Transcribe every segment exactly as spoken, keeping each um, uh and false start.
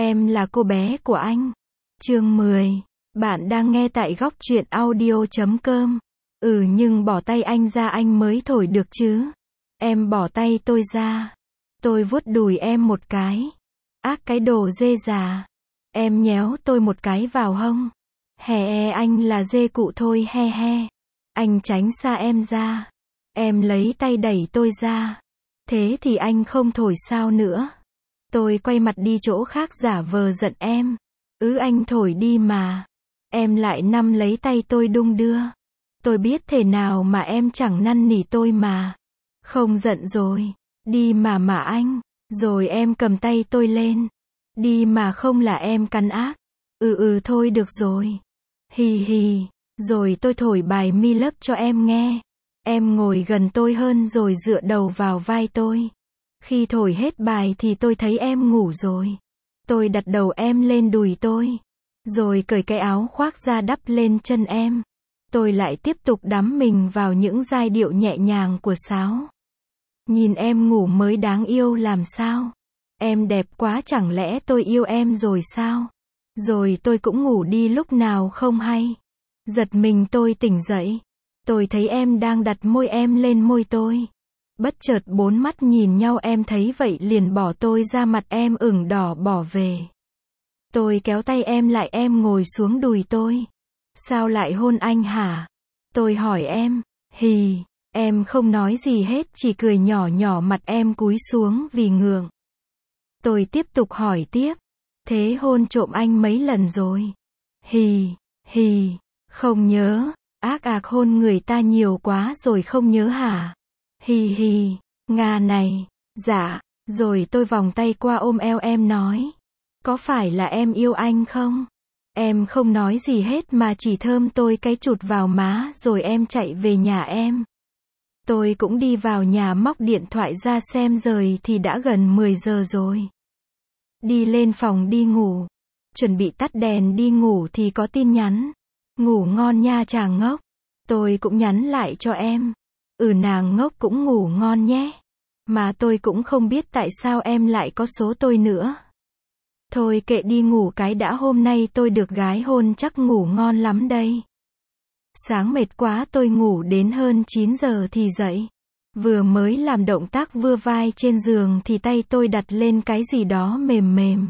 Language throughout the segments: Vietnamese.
Em là cô bé của anh. Chương mười. Bạn đang nghe tại góc truyện audio chấm com. Ừ nhưng bỏ tay anh ra anh mới thổi được chứ. Em bỏ tay tôi ra. Tôi vuốt đùi em một cái. Ác cái đồ dê già. Em nhéo tôi một cái vào hông. Hè e anh là dê cụ thôi he he. Anh tránh xa em ra. Em lấy tay đẩy tôi ra. Thế thì anh không thổi sao nữa. Tôi quay mặt đi chỗ khác giả vờ giận em. Ứ anh thổi đi mà. Em lại nắm lấy tay tôi đung đưa. Tôi biết thế nào mà em chẳng năn nỉ tôi mà. Không giận rồi. Đi mà mà anh. Rồi em cầm tay tôi lên. Đi mà không là em cắn ác. Ừ ừ thôi được rồi. Hì hì. Rồi tôi thổi bài mi lấp cho em nghe. Em ngồi gần tôi hơn rồi dựa đầu vào vai tôi. Khi thổi hết bài thì tôi thấy em ngủ rồi. Tôi đặt đầu em lên đùi tôi. Rồi cởi cái áo khoác ra đắp lên chân em. Tôi lại tiếp tục đắm mình vào những giai điệu nhẹ nhàng của sáo. Nhìn em ngủ mới đáng yêu làm sao. Em đẹp quá chẳng lẽ tôi yêu em rồi sao. Rồi tôi cũng ngủ đi lúc nào không hay. Giật mình tôi tỉnh dậy. Tôi thấy em đang đặt môi em lên môi tôi. Bất chợt bốn mắt nhìn nhau em thấy vậy liền bỏ tôi ra mặt em ửng đỏ bỏ về. Tôi kéo tay em lại em ngồi xuống đùi tôi. Sao lại hôn anh hả? Tôi hỏi em. Hì, em không nói gì hết chỉ cười nhỏ nhỏ mặt em cúi xuống vì ngượng. Tôi tiếp tục hỏi tiếp. Thế hôn trộm anh mấy lần rồi? Hì, hì, không nhớ. Ác ạc hôn người ta nhiều quá rồi không nhớ hả? Hì hì, Nga này. Dạ, rồi tôi vòng tay qua ôm eo em nói. Có phải là em yêu anh không? Em không nói gì hết mà chỉ thơm tôi cái chụt vào má rồi em chạy về nhà em. Tôi cũng đi vào nhà móc điện thoại ra xem rồi thì đã gần mười giờ rồi. Đi lên phòng đi ngủ. Chuẩn bị tắt đèn đi ngủ thì có tin nhắn. Ngủ ngon nha chàng ngốc. Tôi cũng nhắn lại cho em. Ừ nàng ngốc cũng ngủ ngon nhé. Mà tôi cũng không biết tại sao em lại có số tôi nữa. Thôi kệ đi ngủ cái đã hôm nay tôi được gái hôn chắc ngủ ngon lắm đây. Sáng mệt quá tôi ngủ đến hơn chín giờ thì dậy. Vừa mới làm động tác vưa vai trên giường thì tay tôi đặt lên cái gì đó mềm mềm.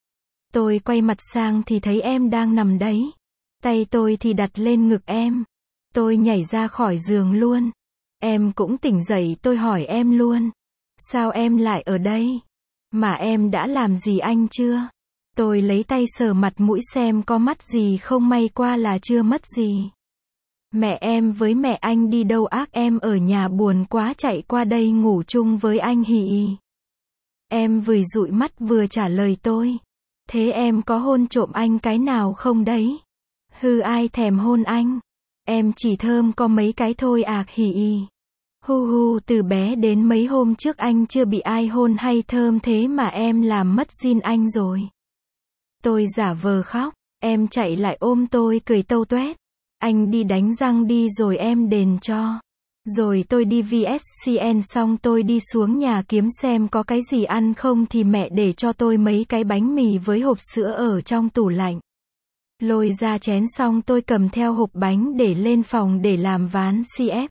Tôi quay mặt sang thì thấy em đang nằm đấy. Tay tôi thì đặt lên ngực em. Tôi nhảy ra khỏi giường luôn. Em cũng tỉnh dậy tôi hỏi em luôn. Sao em lại ở đây? Mà em đã làm gì anh chưa? Tôi lấy tay sờ mặt mũi xem có mắt gì không may qua là chưa mất gì. Mẹ em với mẹ anh đi đâu ác em ở nhà buồn quá chạy qua đây ngủ chung với anh hì hì. Em vừa dụi mắt vừa trả lời tôi. Thế em có hôn trộm anh cái nào không đấy? Hư ai thèm hôn anh. Em chỉ thơm có mấy cái thôi ạc hì hì. Hu hu từ bé đến mấy hôm trước anh chưa bị ai hôn hay thơm thế mà em làm mất zin anh rồi. Tôi giả vờ khóc. Em chạy lại ôm tôi cười tâu tuét. Anh đi đánh răng đi rồi em đền cho. Rồi tôi đi vê ét xê en xong tôi đi xuống nhà kiếm xem có cái gì ăn không thì mẹ để cho tôi mấy cái bánh mì với hộp sữa ở trong tủ lạnh. Lôi ra chén xong tôi cầm theo hộp bánh để lên phòng để làm ván xê ép.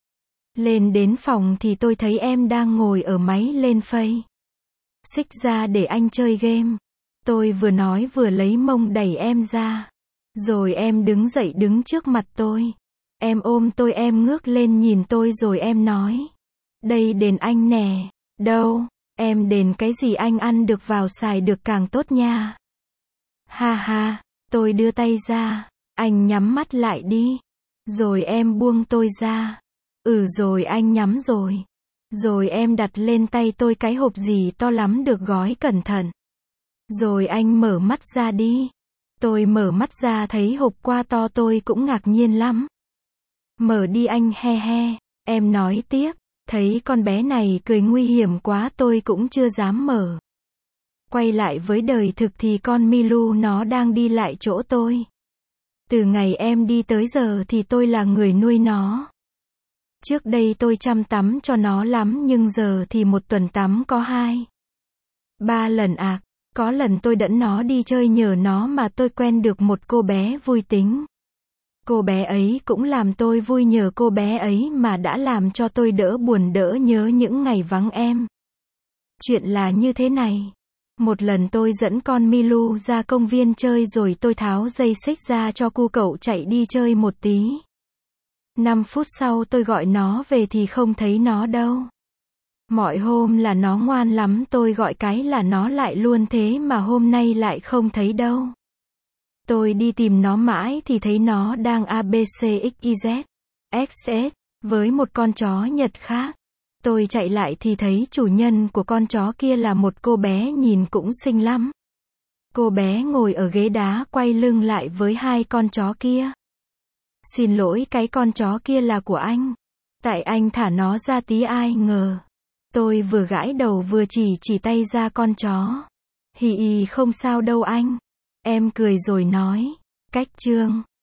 Lên đến phòng thì tôi thấy em đang ngồi ở máy lên Face. Xích ra để anh chơi game. Tôi vừa nói vừa lấy mông đẩy em ra. Rồi em đứng dậy đứng trước mặt tôi. Em ôm tôi em ngước lên nhìn tôi rồi em nói. Đây đền anh nè. Đâu, em đền cái gì anh ăn được vào xài được càng tốt nha. Ha ha, tôi đưa tay ra. Anh nhắm mắt lại đi. Rồi em buông tôi ra. Ừ rồi anh nhắm rồi. Rồi em đặt lên tay tôi cái hộp gì to lắm được gói cẩn thận. Rồi anh mở mắt ra đi. Tôi mở mắt ra thấy hộp qua to tôi cũng ngạc nhiên lắm. Mở đi anh he he. Em nói tiếp. Thấy con bé này cười nguy hiểm quá tôi cũng chưa dám mở. Quay lại với đời thực thì con Milu nó đang đi lại chỗ tôi. Từ ngày em đi tới giờ thì tôi là người nuôi nó. Trước đây tôi chăm tắm cho nó lắm nhưng giờ thì một tuần tắm có hai ba lần ạc. Có lần tôi dẫn nó đi chơi, nhờ nó mà tôi quen được một cô bé vui tính. Cô bé ấy cũng làm tôi vui, nhờ cô bé ấy mà đã làm cho tôi đỡ buồn, đỡ nhớ những ngày vắng em. Chuyện là như thế này. Một lần tôi dẫn con Milu ra công viên chơi rồi tôi tháo dây xích ra cho cu cậu chạy đi chơi một tí. năm phút sau tôi gọi nó về thì không thấy nó đâu. Mọi hôm là nó ngoan lắm, tôi gọi cái là nó lại luôn, thế mà hôm nay lại không thấy đâu. Tôi đi tìm nó mãi thì thấy nó đang a bê xê ích y dét ích ét với một con chó Nhật khác. Tôi chạy lại thì thấy chủ nhân của con chó kia là một cô bé nhìn cũng xinh lắm. Cô bé ngồi ở ghế đá quay lưng lại với hai con chó kia. Xin lỗi, cái con chó kia là của anh. Tại anh thả nó ra tí, ai ngờ. Tôi vừa gãi đầu vừa chỉ chỉ tay ra con chó. Hì hì, không sao đâu anh. Em cười rồi nói. Cách chương